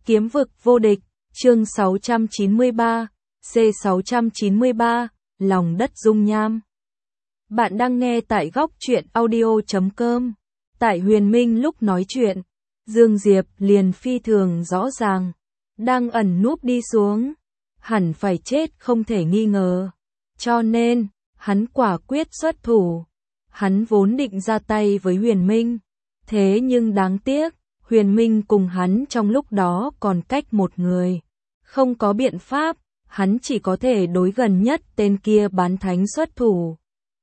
Kiếm vực vô địch, chương 693, C693, lòng đất dung nham. Bạn đang nghe tại góc truyện audio.com. Tại Huyền Minh lúc nói chuyện, Dương Diệp liền phi thường rõ ràng, đang ẩn núp đi xuống, hẳn phải chết không thể nghi ngờ. Cho nên, hắn quả quyết xuất thủ. Hắn vốn định ra tay với Huyền Minh, thế nhưng đáng tiếc, Huyền Minh cùng hắn trong lúc đó còn cách một người. Không có biện pháp, hắn chỉ có thể đối gần nhất tên kia bán thánh xuất thủ.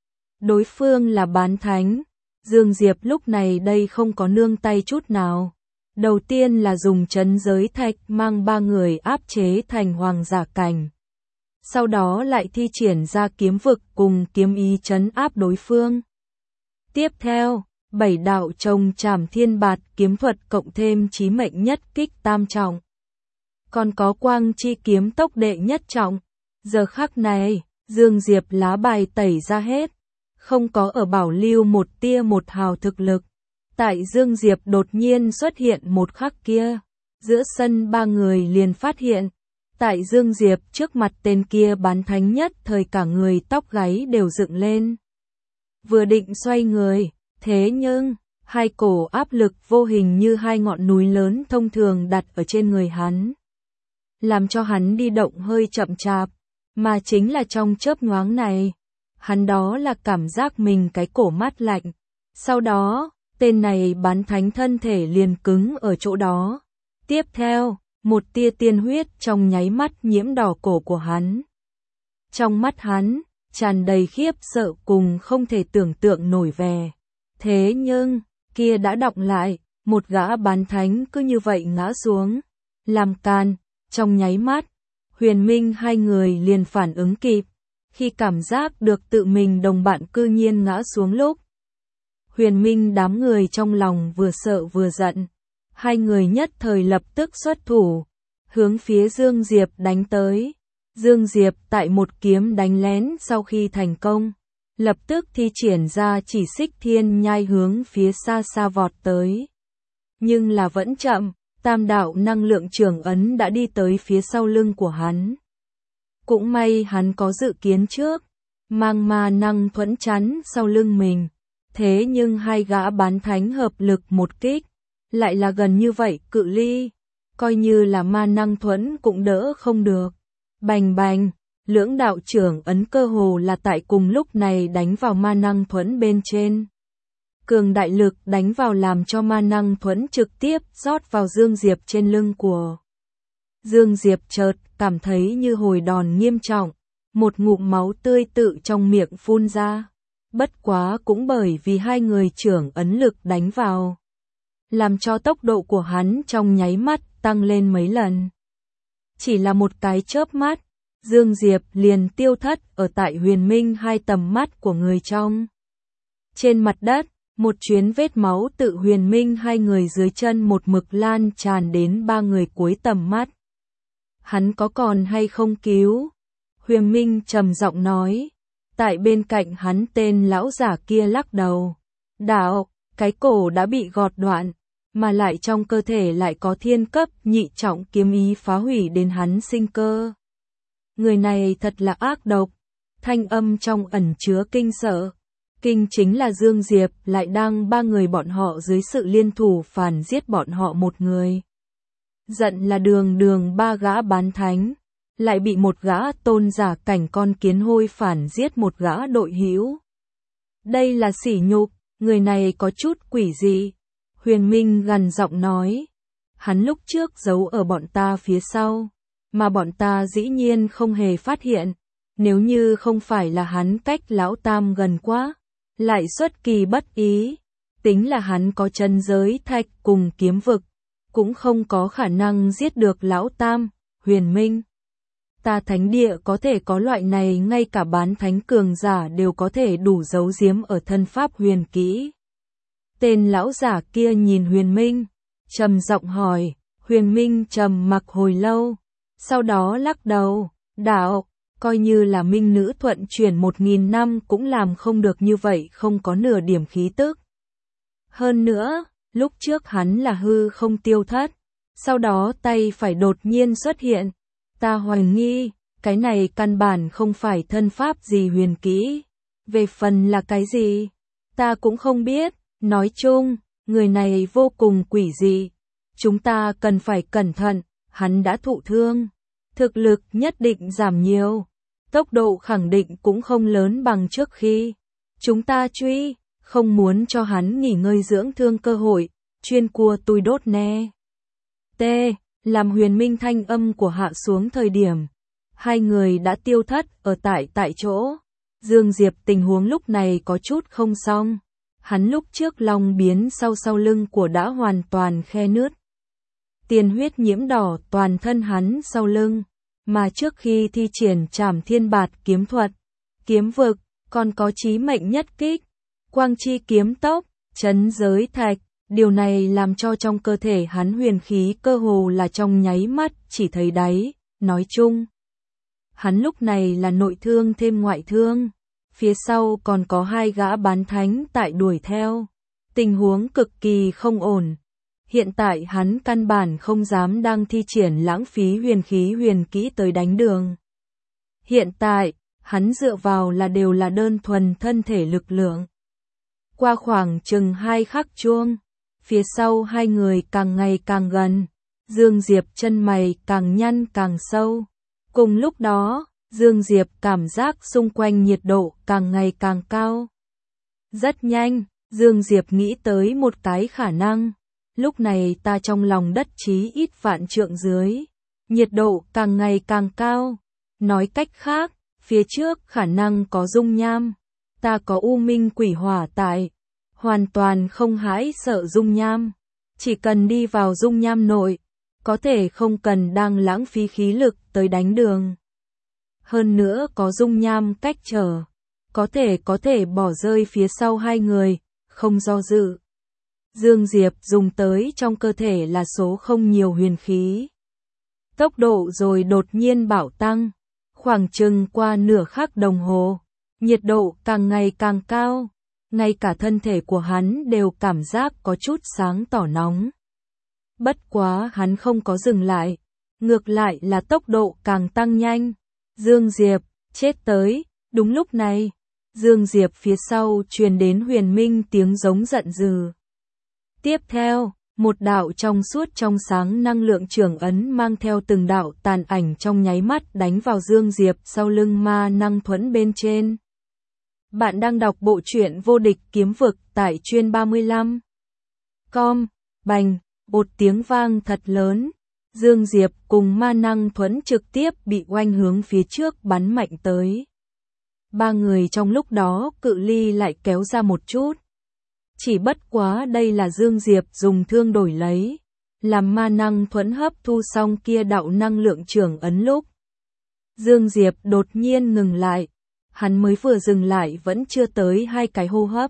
Đối phương là bán thánh, Dương Diệp lúc này đây không có nương tay chút nào. Đầu tiên là dùng trấn giới thạch mang ba người áp chế thành hoàng giả cảnh. Sau đó lại thi triển ra kiếm vực cùng kiếm ý trấn áp đối phương. Tiếp theo, 7 đạo trồng trảm thiên bạt kiếm thuật cộng thêm chí mệnh nhất kích tam trọng. Còn có quang chi kiếm tốc đệ nhất trọng. Giờ khắc này, Dương Diệp lá bài tẩy ra hết. Không có ở bảo lưu một tia một hào thực lực. Tại Dương Diệp đột nhiên xuất hiện một khắc kia. Giữa sân ba người liền phát hiện. Tại Dương Diệp trước mặt tên kia bán thánh nhất thời cả người tóc gáy đều dựng lên. Vừa định xoay người, thế nhưng, hai cổ áp lực vô hình như hai ngọn núi lớn thông thường đặt ở trên người hắn. Làm cho hắn đi động hơi chậm chạp, mà chính là trong chớp nhoáng này. Hắn đó là cảm giác mình cái cổ mát lạnh. Sau đó, tên này bán thánh thân thể liền cứng ở chỗ đó. Tiếp theo, một tia tiên huyết trong nháy mắt nhiễm đỏ cổ của hắn. Trong mắt hắn, tràn đầy khiếp sợ cùng không thể tưởng tượng nổi vẻ. Thế nhưng, kia đã đọng lại, một gã bán thánh cứ như vậy ngã xuống. Làm càn, trong nháy mắt, Huyền Minh hai người liền phản ứng kịp. Khi cảm giác được tự mình đồng bạn cư nhiên ngã xuống lúc. Huyền Minh đám người trong lòng vừa sợ vừa giận. Hai người nhất thời lập tức xuất thủ, hướng phía Dương Diệp đánh tới. Dương Diệp tại một kiếm đánh lén sau khi thành công, lập tức thi triển ra chỉ xích thiên nhai hướng phía xa xa vọt tới. Nhưng là vẫn chậm, tam đạo năng lượng trường ấn đã đi tới phía sau lưng của hắn. Cũng may hắn có dự kiến trước, mang ma năng thuẫn chắn sau lưng mình. Thế nhưng hai gã bán thánh hợp lực một kích, lại là gần như vậy cự ly, coi như là ma năng thuẫn cũng đỡ không được. Bành bành, lưỡng đạo trưởng ấn cơ hồ là tại cùng lúc này đánh vào ma năng thuẫn bên trên. Cường đại lực đánh vào làm cho ma năng thuẫn trực tiếp rót vào Dương Diệp trên lưng của. Dương Diệp chợt cảm thấy như hồi đòn nghiêm trọng, một ngụm máu tươi tự trong miệng phun ra. Bất quá cũng bởi vì hai người trưởng ấn lực đánh vào, làm cho tốc độ của hắn trong nháy mắt tăng lên mấy lần. Chỉ là một cái chớp mắt, Dương Diệp liền tiêu thất ở tại Huyền Minh hai tầm mắt của người trong. Trên mặt đất, một chuyến vết máu tự Huyền Minh hai người dưới chân một mực lan tràn đến ba người cuối tầm mắt. Hắn có còn hay không cứu? Huyền Minh trầm giọng nói. Tại bên cạnh hắn tên lão giả kia lắc đầu. Đạo, cái cổ đã bị gọt đoạn, mà lại trong cơ thể lại có thiên cấp nhị trọng kiếm ý phá hủy đến hắn sinh cơ. Người này thật là ác độc. Thanh âm trong ẩn chứa kinh sợ. Kinh chính là Dương Diệp lại đang ba người bọn họ dưới sự liên thủ phản giết bọn họ một người. Giận là đường ba gã bán thánh, lại bị một gã tôn giả cảnh con kiến hôi phản giết một gã đội hữu. Đây là sỉ nhục, người này có chút quỷ dị. Huyền Minh gằn giọng nói. Hắn lúc trước giấu ở bọn ta phía sau, mà bọn ta dĩ nhiên không hề phát hiện. Nếu như không phải là hắn cách lão tam gần quá, lại xuất kỳ bất ý, tính là hắn có chân giới thạch cùng kiếm vực, cũng không có khả năng giết được lão tam. Huyền Minh, ta thánh địa có thể có loại này, ngay cả bán thánh cường giả đều có thể đủ giấu giếm ở thân pháp huyền kỹ. Tên lão giả kia nhìn Huyền Minh, trầm giọng hỏi. Huyền Minh trầm mặc hồi lâu, sau đó lắc đầu. Đạo, coi như là minh nữ thuận chuyển 1000 năm cũng làm không được như vậy, không có nửa điểm khí tức. Hơn nữa, lúc trước hắn là hư không tiêu thất, Sau đó tay phải đột nhiên xuất hiện. Ta hoài nghi, cái này căn bản không phải thân pháp gì huyền kỹ. Về phần là cái gì? Ta cũng không biết. Nói chung, người này vô cùng quỷ dị. Chúng ta cần phải cẩn thận, hắn đã thụ thương. Thực lực nhất định giảm nhiều. Tốc độ khẳng định cũng không lớn bằng trước khi. Chúng ta truy, không muốn cho hắn nghỉ ngơi dưỡng thương cơ hội, chuyên cua tui đốt nè. T. Làm Huyền Minh thanh âm của hạ xuống thời điểm. Hai người đã tiêu thất ở tại chỗ. Dương Diệp tình huống lúc này có chút không xong. Hắn lúc trước long biến sau lưng của đã hoàn toàn khe nứt. Tiền huyết nhiễm đỏ toàn thân hắn sau lưng. Mà trước khi thi triển Trảm Thiên Bạt kiếm thuật, kiếm vực, còn có chí mệnh nhất kích, quang chi kiếm tốc, chấn giới thạch, điều này làm cho trong cơ thể hắn huyền khí cơ hồ là trong nháy mắt chỉ thấy đáy, nói chung. Hắn lúc này là nội thương thêm ngoại thương, phía sau còn có hai gã bán thánh tại đuổi theo, tình huống cực kỳ không ổn. Hiện tại hắn căn bản không dám đang thi triển lãng phí huyền khí huyền kỹ tới đánh đường. Hiện tại, hắn dựa vào là đều là đơn thuần thân thể lực lượng. Qua khoảng chừng 2 khắc chuông, phía sau hai người càng ngày càng gần, Dương Diệp chân mày càng nhăn càng sâu. Cùng lúc đó, Dương Diệp cảm giác xung quanh nhiệt độ càng ngày càng cao. Rất nhanh, Dương Diệp nghĩ tới một cái khả năng. Lúc này ta trong lòng đất chí ít vạn trượng dưới, nhiệt độ càng ngày càng cao. Nói cách khác, phía trước khả năng có dung nham. Ta có U Minh Quỷ Hỏa tại, hoàn toàn không hãi sợ dung nham. Chỉ cần đi vào dung nham nội, có thể không cần đang lãng phí khí lực tới đánh đường. Hơn nữa có dung nham cách trở, có thể bỏ rơi phía sau hai người, không do dự. Dương Diệp dùng tới trong cơ thể là số không nhiều huyền khí. Tốc độ rồi đột nhiên bạo tăng, khoảng chừng qua nửa khắc đồng hồ, nhiệt độ càng ngày càng cao, ngay cả thân thể của hắn đều cảm giác có chút sáng tỏ nóng. Bất quá hắn không có dừng lại, ngược lại là tốc độ càng tăng nhanh. Dương Diệp, chết tới, đúng lúc này, Dương Diệp phía sau truyền đến Huyền Minh tiếng giống giận dữ. Tiếp theo, một đạo trong suốt trong sáng năng lượng trường ấn mang theo từng đạo tàn ảnh trong nháy mắt đánh vào Dương Diệp sau lưng ma năng thuẫn bên trên. Bạn đang đọc bộ truyện Vô Địch Kiếm Vực tại Chuyên 35. Com, bành, một tiếng vang thật lớn. Dương Diệp cùng ma năng thuẫn trực tiếp bị oanh hướng phía trước bắn mạnh tới. Ba người trong lúc đó cự ly lại kéo ra một chút. Chỉ bất quá đây là Dương Diệp dùng thương đổi lấy, làm ma năng thuẫn hấp thu xong kia đạo năng lượng trường ấn lúc. Dương Diệp đột nhiên ngừng lại, hắn mới vừa dừng lại vẫn chưa tới 2 cái hô hấp.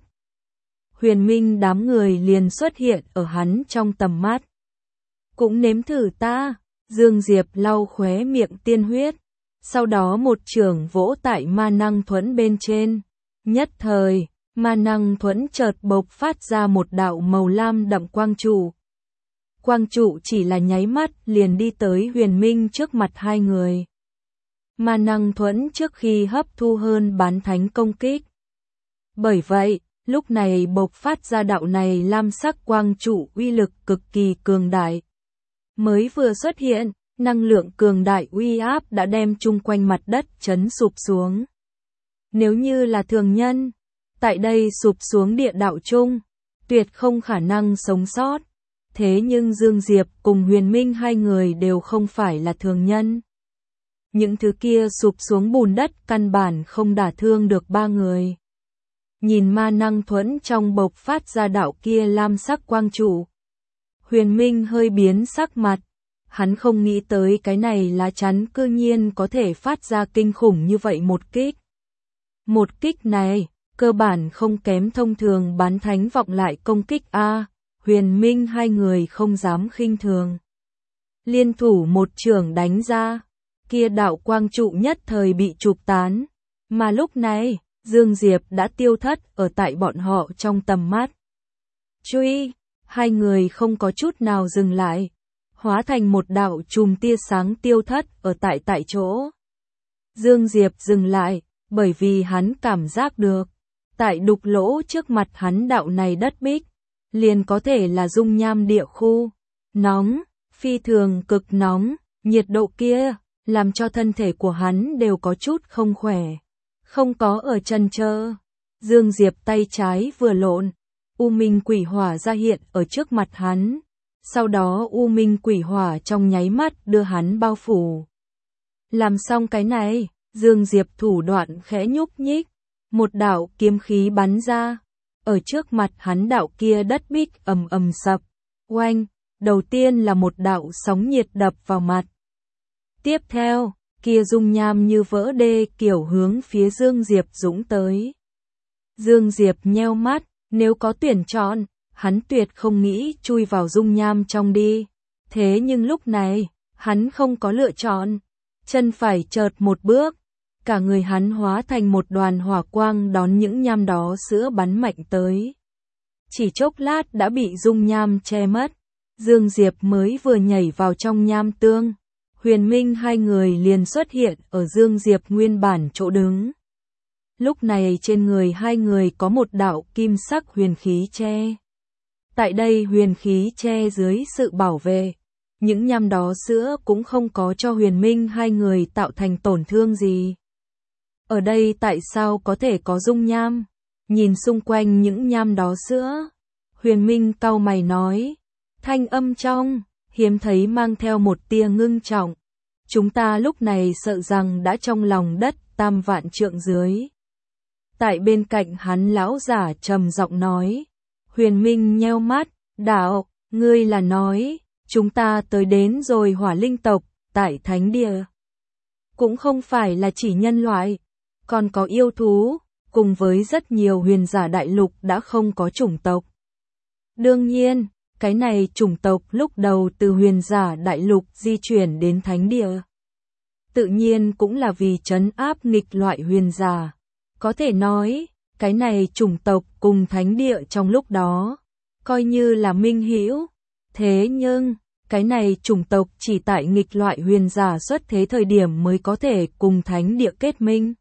Huyền Minh đám người liền xuất hiện ở hắn trong tầm mắt. Cũng nếm thử ta, Dương Diệp lau khóe miệng tiên huyết, sau đó một chưởng vỗ tại ma năng thuẫn bên trên. Nhất thời, ma năng thuẫn chợt bộc phát ra một đạo màu lam đậm quang trụ. Quang trụ chỉ là nháy mắt liền đi tới Huyền Minh trước mặt hai người. Ma năng thuẫn trước khi hấp thu hơn bán thánh công kích. Bởi vậy, lúc này bộc phát ra đạo này lam sắc quang trụ uy lực cực kỳ cường đại. Mới vừa xuất hiện, năng lượng cường đại uy áp đã đem chung quanh mặt đất chấn sụp xuống. Nếu như là thường nhân, tại đây sụp xuống địa đạo chung, tuyệt không khả năng sống sót. Thế nhưng Dương Diệp cùng Huyền Minh hai người đều không phải là thường nhân. Những thứ kia sụp xuống bùn đất căn bản không đả thương được ba người. Nhìn ma năng thuẫn trong bộc phát ra đạo kia lam sắc quang trụ. Huyền Minh hơi biến sắc mặt. Hắn không nghĩ tới cái này lá chắn cư nhiên có thể phát ra kinh khủng như vậy một kích. Một kích này, cơ bản không kém thông thường bán thánh vọng lại công kích A. Huyền Minh hai người không dám khinh thường. Liên thủ một chưởng đánh ra, kia đạo quang trụ nhất thời bị chụp tán. Mà lúc này, Dương Diệp đã tiêu thất ở tại bọn họ trong tầm mắt. Truy, hai người không có chút nào dừng lại. hóa thành một đạo chùm tia sáng tiêu thất ở tại chỗ. Dương Diệp dừng lại, bởi vì hắn cảm giác được, tại đục lỗ trước mặt hắn đạo này đất bích, liền có thể là dung nham địa khu. Nóng, phi thường cực nóng, nhiệt độ kia, làm cho thân thể của hắn đều có chút không khỏe. Không có ở chân chơ. Dương Diệp tay trái vừa lộn, U Minh Quỷ Hỏa ra hiện ở trước mặt hắn. Sau đó U Minh Quỷ Hỏa trong nháy mắt đưa hắn bao phủ. Làm xong cái này, Dương Diệp thủ đoạn khẽ nhúc nhích, một đạo kiếm khí bắn ra. Ở trước mặt hắn đạo kia đất bích ầm ầm sập. Oanh, đầu tiên là một đạo sóng nhiệt đập vào mặt. Tiếp theo, kia dung nham như vỡ đê kiểu hướng phía Dương Diệp dũng tới. Dương Diệp nheo mắt, nếu có tuyển chọn, hắn tuyệt không nghĩ chui vào dung nham trong đi. Thế nhưng lúc này, hắn không có lựa chọn. Chân phải chợt một bước, cả người hắn hóa thành một đoàn hỏa quang đón những nham đó sữa bắn mạnh tới. Chỉ chốc lát đã bị dung nham che mất. Dương Diệp mới vừa nhảy vào trong nham tương. Huyền Minh hai người liền xuất hiện ở Dương Diệp nguyên bản chỗ đứng. Lúc này trên người hai người có một đạo kim sắc huyền khí che. Tại đây huyền khí che dưới sự bảo vệ, những nham đó sữa cũng không có cho Huyền Minh hai người tạo thành tổn thương gì. Ở đây tại sao có thể có dung nham? Nhìn xung quanh những nham đó sữa, Huyền Minh cau mày nói, thanh âm trong, hiếm thấy mang theo một tia ngưng trọng. Chúng ta lúc này sợ rằng đã trong lòng đất tam vạn trượng dưới. Tại bên cạnh hắn lão giả trầm giọng nói. Huyền Minh nheo mắt, đạo, ngươi là nói, chúng ta tới đến rồi Hỏa Linh tộc, tại Thánh Địa. Cũng không phải là chỉ nhân loại, còn có yêu thú, cùng với rất nhiều huyền giả đại lục đã không có chủng tộc. Đương nhiên, cái này chủng tộc lúc đầu từ huyền giả đại lục di chuyển đến Thánh Địa. Tự nhiên cũng là vì trấn áp nghịch loại huyền giả. Có thể nói, cái này chủng tộc cùng Thánh Địa trong lúc đó, coi như là minh hữu. Thế nhưng, cái này chủng tộc chỉ tại nghịch loại huyền giả xuất thế thời điểm mới có thể cùng Thánh Địa kết minh.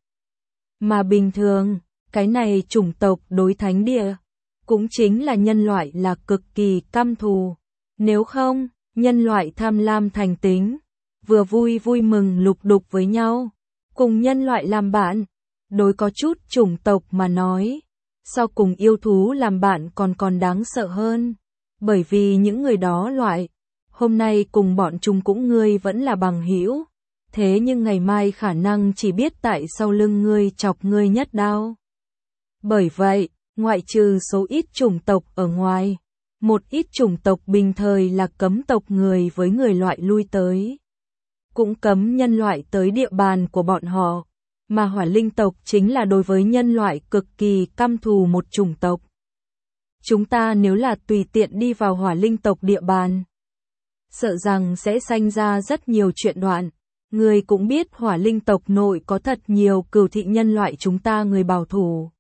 Mà bình thường, cái này chủng tộc đối Thánh Địa, cũng chính là nhân loại là cực kỳ căm thù. Nếu không, nhân loại tham lam thành tính, vừa vui vui mừng lục đục với nhau, cùng nhân loại làm bạn. Đối có chút chủng tộc mà nói, sau cùng yêu thú làm bạn còn đáng sợ hơn. Bởi vì những người đó loại, hôm nay cùng bọn chúng cũng ngươi vẫn là bằng hữu, thế nhưng ngày mai khả năng chỉ biết tại sau lưng ngươi chọc ngươi nhất đao. Bởi vậy, ngoại trừ số ít chủng tộc ở ngoài, một ít chủng tộc bình thời là cấm tộc người với người loại lui tới. Cũng cấm nhân loại tới địa bàn của bọn họ. Mà Hỏa Linh tộc chính là đối với nhân loại cực kỳ căm thù một chủng tộc. Chúng ta nếu là tùy tiện đi vào Hỏa Linh tộc địa bàn, sợ rằng sẽ sanh ra rất nhiều chuyện đoạn. Người cũng biết Hỏa Linh tộc nội có thật nhiều cừu thị nhân loại chúng ta người bảo thủ.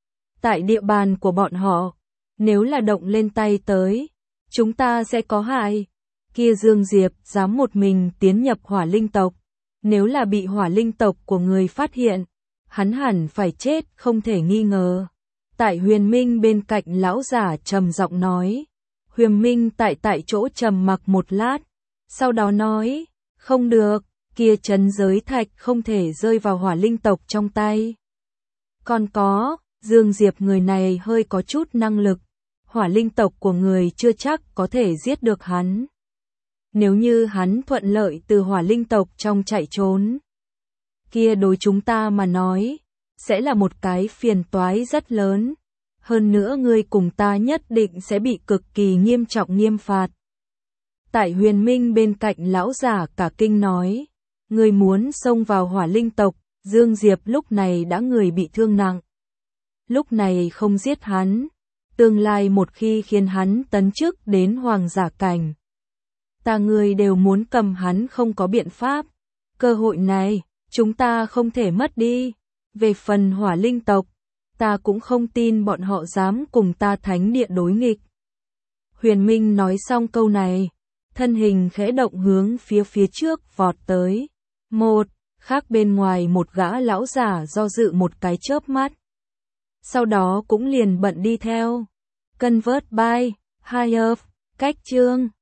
Tại địa bàn của bọn họ, nếu là động lên tay tới, chúng ta sẽ có hại. Kia Dương Diệp dám một mình tiến nhập Hỏa Linh tộc. Nếu là bị Hỏa Linh tộc của người phát hiện, hắn hẳn phải chết không thể nghi ngờ. Tại Huyền Minh bên cạnh lão giả trầm giọng nói. Huyền Minh tại chỗ trầm mặc một lát, sau đó nói, không được, kia trấn giới thạch không thể rơi vào Hỏa Linh tộc trong tay. Còn có, Dương Diệp người này hơi có chút năng lực, Hỏa Linh tộc của người chưa chắc có thể giết được hắn. Nếu như hắn thuận lợi từ Hỏa Linh tộc trong chạy trốn, kia đối chúng ta mà nói, sẽ là một cái phiền toái rất lớn. Hơn nữa ngươi cùng ta nhất định sẽ bị cực kỳ nghiêm trọng nghiêm phạt. Tại Huyền Minh bên cạnh lão giả cả kinh nói, ngươi muốn xông vào Hỏa Linh tộc, Dương Diệp lúc này đã người bị thương nặng. Lúc này không giết hắn, tương lai một khi khiến hắn tấn chức đến hoàng giả cảnh, ta người đều muốn cầm hắn không có biện pháp. Cơ hội này, chúng ta không thể mất đi. Về phần Hỏa Linh tộc, ta cũng không tin bọn họ dám cùng ta Thánh Địa đối nghịch. Huyền Minh nói xong câu này, thân hình khẽ động hướng phía trước vọt tới. Một, khác bên ngoài một gã lão giả do dự một cái chớp mắt. Sau đó cũng liền bận đi theo. Convert by Hire, cách chương